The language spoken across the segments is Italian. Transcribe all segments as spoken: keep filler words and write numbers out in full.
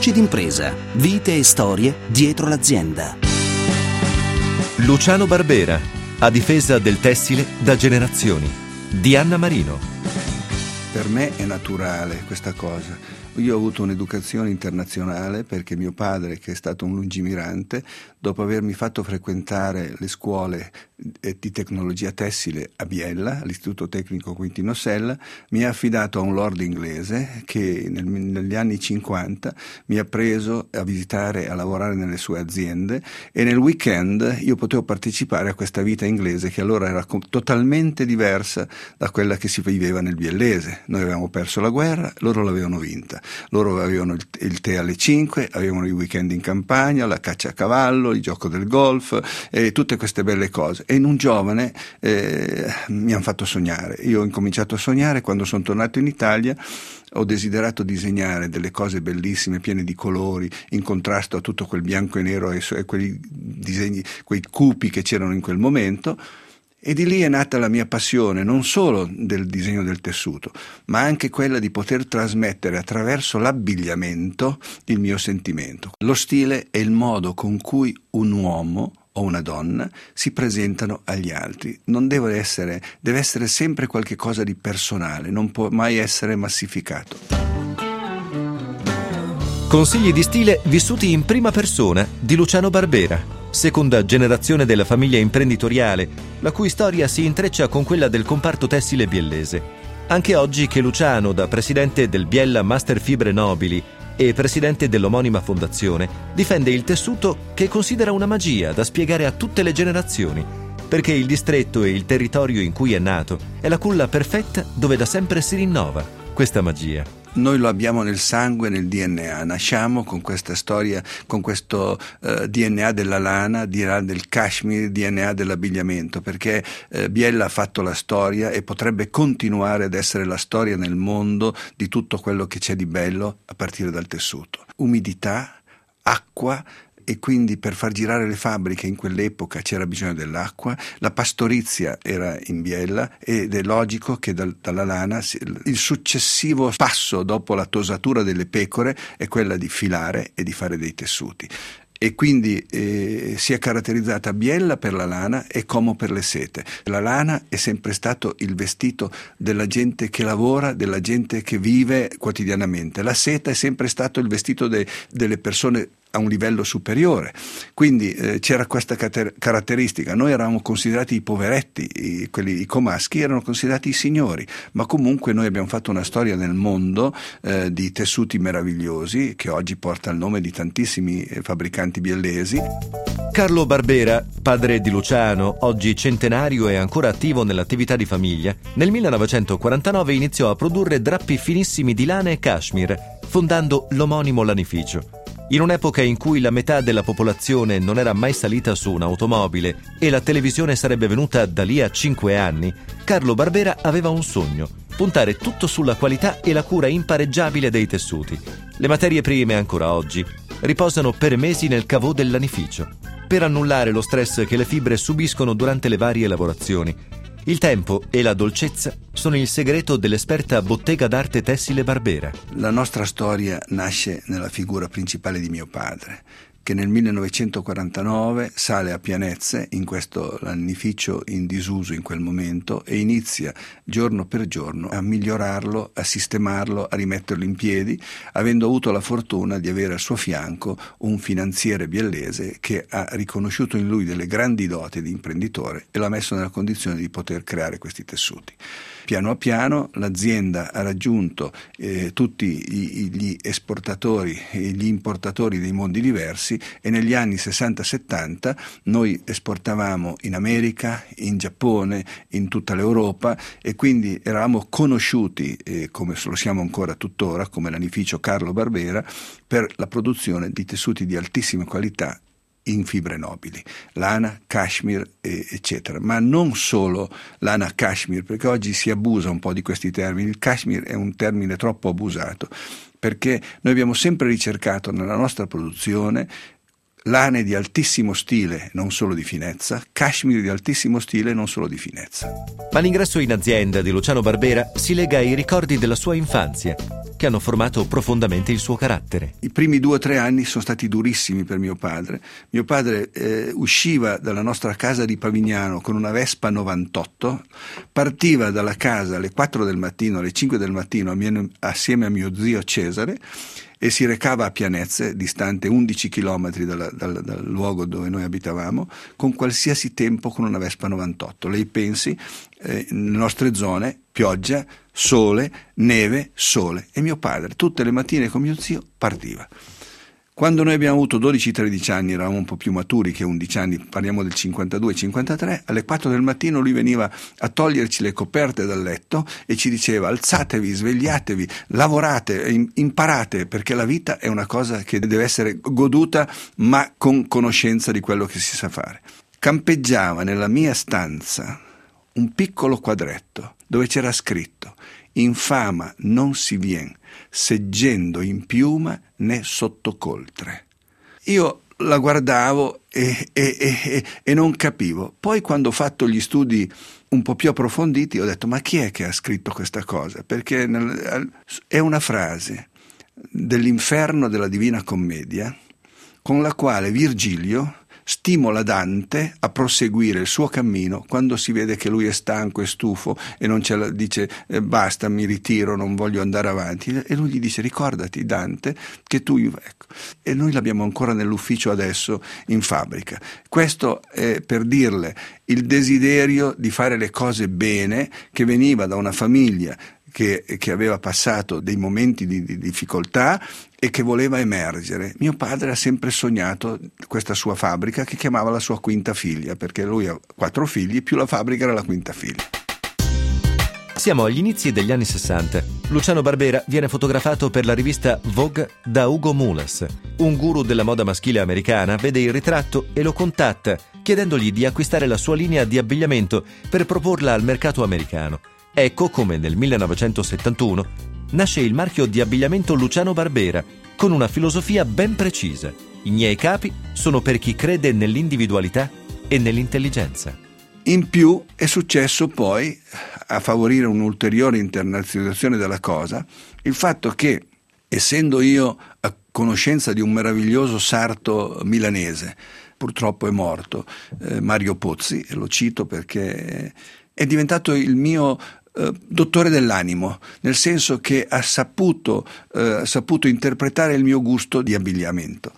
Voci d'impresa, vite e storie dietro l'azienda. Luciano Barbera, a difesa del tessile da generazioni, di Anna Marino. Per me è naturale questa cosa. Io ho avuto un'educazione internazionale perché mio padre, che è stato un lungimirante, dopo avermi fatto frequentare le scuole di tecnologia tessile a Biella, all'Istituto Tecnico Quintino Sella, mi ha affidato a un lord inglese che nel, negli anni cinquanta mi ha preso a visitare e a lavorare nelle sue aziende, e nel weekend io potevo partecipare a questa vita inglese che allora era com- totalmente diversa da quella che si viveva nel biellese. Noi avevamo perso la guerra, loro l'avevano vinta. Loro avevano il, il tè alle cinque, avevano i weekend in campagna, la caccia a cavallo, il gioco del golf e tutte queste belle cose. E in un giovane eh, mi hanno fatto sognare. Io ho incominciato a sognare quando sono tornato in Italia. Ho desiderato disegnare delle cose bellissime, piene di colori, in contrasto a tutto quel bianco e nero e, e quei disegni, quei cupi che c'erano in quel momento. E di lì è nata la mia passione, non solo del disegno del tessuto, ma anche quella di poter trasmettere attraverso l'abbigliamento il mio sentimento. Lo stile è il modo con cui un uomo o una donna si presentano agli altri. Non deve essere, deve essere sempre qualche cosa di personale, non può mai essere massificato. Consigli di stile vissuti in prima persona di Luciano Barbera, seconda generazione della famiglia imprenditoriale, la cui storia si intreccia con quella del comparto tessile biellese. Anche oggi che Luciano, da presidente del Biella Master Fibre Nobili e presidente dell'omonima fondazione, difende il tessuto che considera una magia da spiegare a tutte le generazioni, perché il distretto e il territorio in cui è nato è la culla perfetta dove da sempre si rinnova questa magia. Noi lo abbiamo nel sangue, nel D N A, nasciamo con questa storia, con questo uh, D N A della lana, D N A del cashmere, D N A dell'abbigliamento, perché uh, Biella ha fatto la storia e potrebbe continuare ad essere la storia nel mondo di tutto quello che c'è di bello a partire dal tessuto. Umidità, acqua, e quindi per far girare le fabbriche in quell'epoca c'era bisogno dell'acqua, la pastorizia era in Biella ed è logico che dal, dalla lana il successivo passo dopo la tosatura delle pecore è quella di filare e di fare dei tessuti. E quindi eh, si è caratterizzata Biella per la lana e Como per le sete. La lana è sempre stato il vestito della gente che lavora, della gente che vive quotidianamente. La seta è sempre stato il vestito de, delle persone a un livello superiore, quindi eh, c'era questa cater- caratteristica. Noi eravamo considerati i poveretti, i, quelli, i comaschi erano considerati i signori, ma comunque noi abbiamo fatto una storia nel mondo eh, di tessuti meravigliosi che oggi porta il nome di tantissimi eh, fabbricanti biellesi. Carlo Barbera, padre di Luciano, oggi centenario e ancora attivo nell'attività di famiglia, nel millenovecentoquarantanove iniziò a produrre drappi finissimi di lana e cashmere, fondando l'omonimo lanificio. In un'epoca in cui la metà della popolazione non era mai salita su un'automobile e la televisione sarebbe venuta da lì a cinque anni, Carlo Barbera aveva un sogno: puntare tutto sulla qualità e la cura impareggiabile dei tessuti. Le materie prime, ancora oggi, riposano per mesi nel cavò del lanificio, per annullare lo stress che le fibre subiscono durante le varie lavorazioni. Il tempo e la dolcezza sono il segreto dell'esperta bottega d'arte tessile Barbera. La nostra storia nasce nella figura principale di mio padre, che nel millenovecentoquarantanove sale a Pianezze, in questo lanificio in disuso in quel momento, e inizia giorno per giorno a migliorarlo, a sistemarlo, a rimetterlo in piedi, avendo avuto la fortuna di avere al suo fianco un finanziere biellese che ha riconosciuto in lui delle grandi doti di imprenditore e l'ha messo nella condizione di poter creare questi tessuti. Piano a piano l'azienda ha raggiunto eh, tutti i, gli esportatori e gli importatori dei mondi diversi, e negli anni sessanta settanta noi esportavamo in America, in Giappone, in tutta l'Europa, e quindi eravamo conosciuti, eh, come lo siamo ancora tuttora, come lanificio Carlo Barbera, per la produzione di tessuti di altissima qualità in fibre nobili, lana, cashmere, eccetera. Ma non solo lana, cashmere, perché oggi si abusa un po' di questi termini. Il cashmere è un termine troppo abusato, perché noi abbiamo sempre ricercato nella nostra produzione lane di altissimo stile, non solo di finezza, cashmere di altissimo stile, non solo di finezza. Ma l'ingresso in azienda di Luciano Barbera si lega ai ricordi della sua infanzia. che hanno formato profondamente il suo carattere. I primi due o tre anni sono stati durissimi per mio padre. Mio padre eh, usciva dalla nostra casa di Pavignano con una Vespa novantotto, partiva dalla casa alle quattro del mattino, alle cinque del mattino assieme a mio zio Cesare e si recava a Pianezze, distante undici chilometri dal, dal, dal luogo dove noi abitavamo, con qualsiasi tempo con una Vespa novantotto. Lei pensi, eh, nelle nostre zone, pioggia, sole, neve, sole. E mio padre, tutte le mattine con mio zio, partiva. Quando noi abbiamo avuto dodici tredici anni, eravamo un po' più maturi che undici anni, parliamo del cinquantadue cinquantatré, alle quattro del mattino lui veniva a toglierci le coperte dal letto e ci diceva: alzatevi, svegliatevi, lavorate, imparate, perché la vita è una cosa che deve essere goduta ma con conoscenza di quello che si sa fare. Campeggiava nella mia stanza un piccolo quadretto dove c'era scritto: in fama non si vien, seggendo in piuma né sottocoltre. Io la guardavo e, e, e, e non capivo. Poi, quando ho fatto gli studi un po' più approfonditi, ho detto: ma chi è che ha scritto questa cosa? Perché nel, è una frase dell'Inferno della Divina Commedia con la quale Virgilio stimola Dante a proseguire il suo cammino quando si vede che lui è stanco e stufo e non ce la, dice eh, basta, mi ritiro, non voglio andare avanti, e lui gli dice: ricordati, Dante, che tu, ecco. E noi l'abbiamo ancora nell'ufficio adesso in fabbrica. Questo è per dirle il desiderio di fare le cose bene, che veniva da una famiglia Che, che aveva passato dei momenti di, di difficoltà e che voleva emergere. Mio padre ha sempre sognato questa sua fabbrica, che chiamava la sua quinta figlia, perché lui ha quattro figli, più la fabbrica era la quinta figlia. Siamo agli inizi degli anni sessanta. Luciano Barbera viene fotografato per la rivista Vogue da Hugo Mulas. Un guru della moda maschile americana vede il ritratto e lo contatta, chiedendogli di acquistare la sua linea di abbigliamento per proporla al mercato americano. Ecco come nel millenovecentosettantuno nasce il marchio di abbigliamento Luciano Barbera, con una filosofia ben precisa: i miei capi sono per chi crede nell'individualità e nell'intelligenza. In più è successo poi, a favorire un'ulteriore internazionalizzazione della cosa, il fatto che, essendo io a conoscenza di un meraviglioso sarto milanese, purtroppo è morto, eh, Mario Pozzi, e lo cito perché è diventato il mio Uh, dottore dell'animo, nel senso che ha saputo, uh, saputo interpretare il mio gusto di abbigliamento.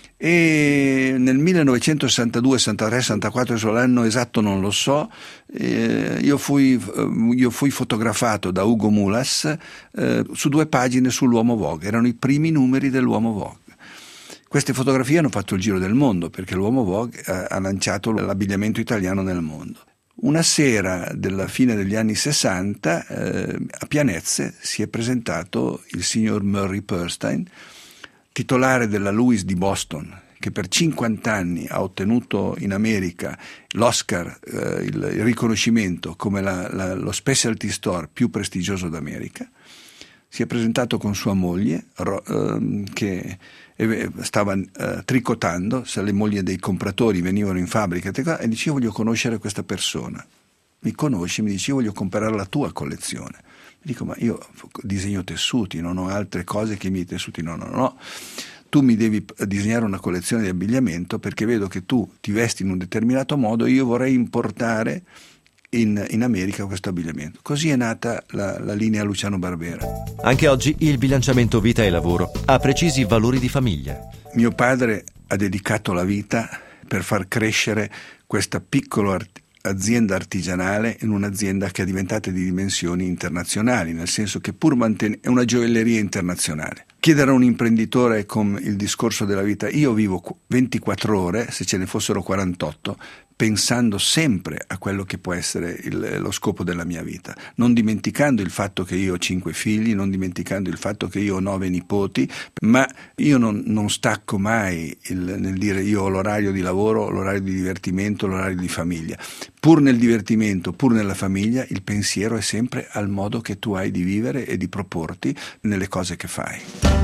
E nel millenovecentosessantadue, sessantatré, sessantaquattro, l'anno esatto non lo so, eh, io, fui, uh, io fui fotografato da Hugo Mulas uh, su due pagine sull'Uomo Vogue. Erano i primi numeri dell'Uomo Vogue. Queste fotografie hanno fatto il giro del mondo, perché l'Uomo Vogue uh, ha lanciato l'abbigliamento italiano nel mondo. Una sera della fine degli anni sessanta, eh, a Pianezze si è presentato il signor Murray Perlstein, titolare della Louis di Boston, che per cinquanta anni ha ottenuto in America l'Oscar, eh, il, il riconoscimento come la, la, lo specialty store più prestigioso d'America. Si è presentato con sua moglie, ro, eh, che stava eh, tricotando, se le mogli dei compratori venivano in fabbrica, e dice: io voglio conoscere questa persona. Mi conosce, mi dice: io voglio comprare la tua collezione. Mi dico: ma io disegno tessuti, non ho altre cose che i miei tessuti. No, no, no, tu mi devi disegnare una collezione di abbigliamento, perché vedo che tu ti vesti in un determinato modo, io vorrei importare In, in America questo abbigliamento. Così è nata la, la linea Luciano Barbera. Anche oggi il bilanciamento vita e lavoro ha precisi valori di famiglia. Mio padre ha dedicato la vita per far crescere questa piccola art- azienda artigianale in un'azienda che è diventata di dimensioni internazionali, nel senso che pur manten- è una gioielleria internazionale. Chiedere a un imprenditore con il discorso della vita: io vivo ventiquattro ore, se ce ne fossero quarantotto, pensando sempre a quello che può essere il, lo scopo della mia vita, non dimenticando il fatto che io ho cinque figli, non dimenticando il fatto che io ho nove nipoti, ma io non, non stacco mai il, nel dire io ho l'orario di lavoro, l'orario di divertimento, l'orario di famiglia. Pur nel divertimento, pur nella famiglia, il pensiero è sempre al modo che tu hai di vivere e di proporti nelle cose che fai.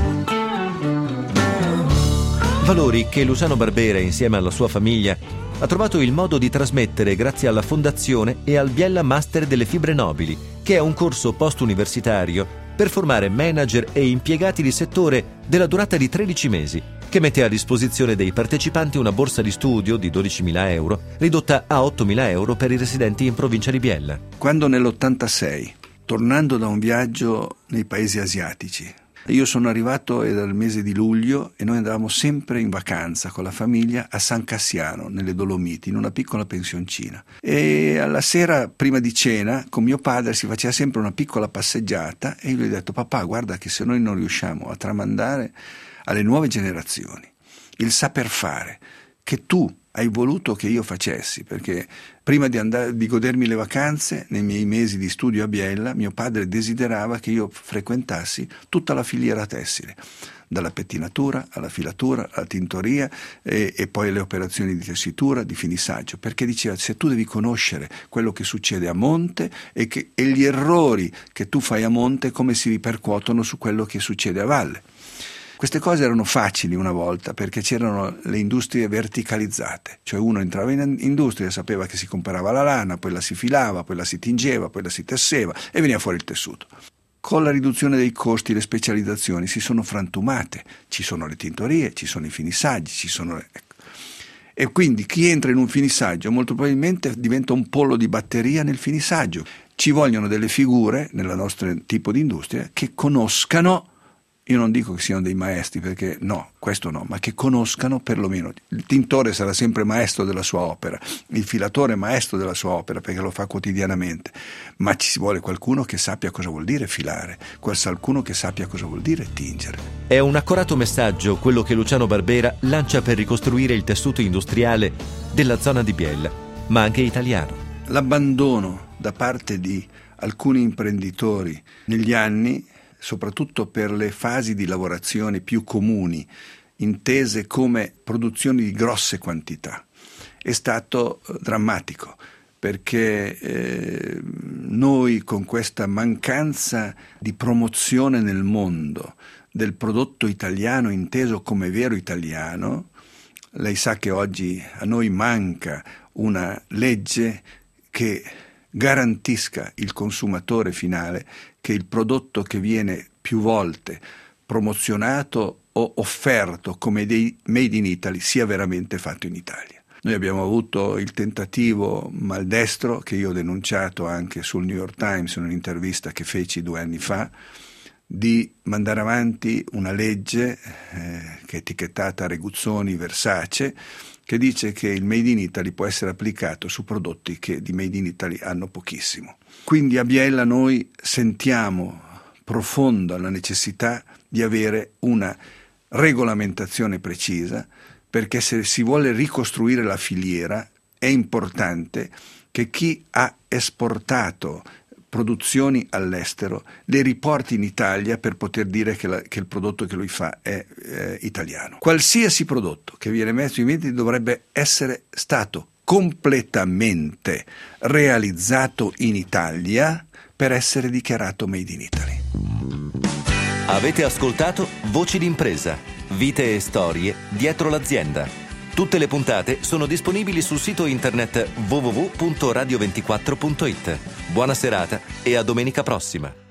Valori che Luciano Barbera, insieme alla sua famiglia, ha trovato il modo di trasmettere grazie alla Fondazione e al Biella Master delle Fibre Nobili, che è un corso post-universitario per formare manager e impiegati di settore della durata di tredici mesi, che mette a disposizione dei partecipanti una borsa di studio di dodicimila euro, ridotta a ottomila euro per i residenti in provincia di Biella. Quando nell'ottantasei, tornando da un viaggio nei paesi asiatici, io sono arrivato era il mese di luglio e noi andavamo sempre in vacanza con la famiglia a San Cassiano, nelle Dolomiti, in una piccola pensioncina. E alla sera, prima di cena, con mio padre si faceva sempre una piccola passeggiata e io gli ho detto: papà, guarda che se noi non riusciamo a tramandare alle nuove generazioni il saper fare che tu hai voluto che io facessi, perché prima di, andare, di godermi le vacanze, nei miei mesi di studio a Biella, mio padre desiderava che io frequentassi tutta la filiera tessile, dalla pettinatura alla filatura, alla tintoria e, e poi le operazioni di tessitura, di finissaggio, perché diceva: se tu devi conoscere quello che succede a monte e, che, e gli errori che tu fai a monte come si ripercuotono su quello che succede a valle. Queste cose erano facili una volta perché c'erano le industrie verticalizzate, cioè uno entrava in industria e sapeva che si comprava la lana, poi la si filava, poi la si tingeva, poi la si tesseva e veniva fuori il tessuto. Con la riduzione dei costi le specializzazioni si sono frantumate, ci sono le tintorie, ci sono i finissaggi, ci sono le... e quindi chi entra in un finissaggio molto probabilmente diventa un pollo di batteria nel finissaggio. Ci vogliono delle figure nel nostro tipo di industria che conoscano. Io non dico che siano dei maestri, perché no, questo no, ma che conoscano perlomeno. Il tintore sarà sempre maestro della sua opera, il filatore maestro della sua opera perché lo fa quotidianamente, ma ci vuole qualcuno che sappia cosa vuol dire filare, qualcuno che sappia cosa vuol dire tingere. È un accorato messaggio quello che Luciano Barbera lancia per ricostruire il tessuto industriale della zona di Biella, ma anche italiano. L'abbandono da parte di alcuni imprenditori negli anni, soprattutto per le fasi di lavorazione più comuni, intese come produzioni di grosse quantità, è stato drammatico, perché eh, noi con questa mancanza di promozione nel mondo del prodotto italiano inteso come vero italiano, lei sa che oggi a noi manca una legge che garantisca il consumatore finale che il prodotto che viene più volte promozionato o offerto come dei made in Italy sia veramente fatto in Italia. Noi abbiamo avuto il tentativo maldestro, che io ho denunciato anche sul New York Times in un'intervista che feci due anni fa, di mandare avanti una legge eh, che è etichettata Reguzzoni Versace, che dice che il Made in Italy può essere applicato su prodotti che di Made in Italy hanno pochissimo. Quindi a Biella noi sentiamo profonda la necessità di avere una regolamentazione precisa, perché se si vuole ricostruire la filiera è importante che chi ha esportato produzioni all'estero le riporti in Italia per poter dire che, la, che il prodotto che lui fa è eh, italiano. Qualsiasi prodotto che viene messo in vendita dovrebbe essere stato completamente realizzato in Italia per essere dichiarato Made in Italy. Avete ascoltato Voci d'impresa, vite e storie dietro l'azienda. Tutte le puntate sono disponibili sul sito internet w w w punto radio ventiquattro punto it. Buona serata e a domenica prossima.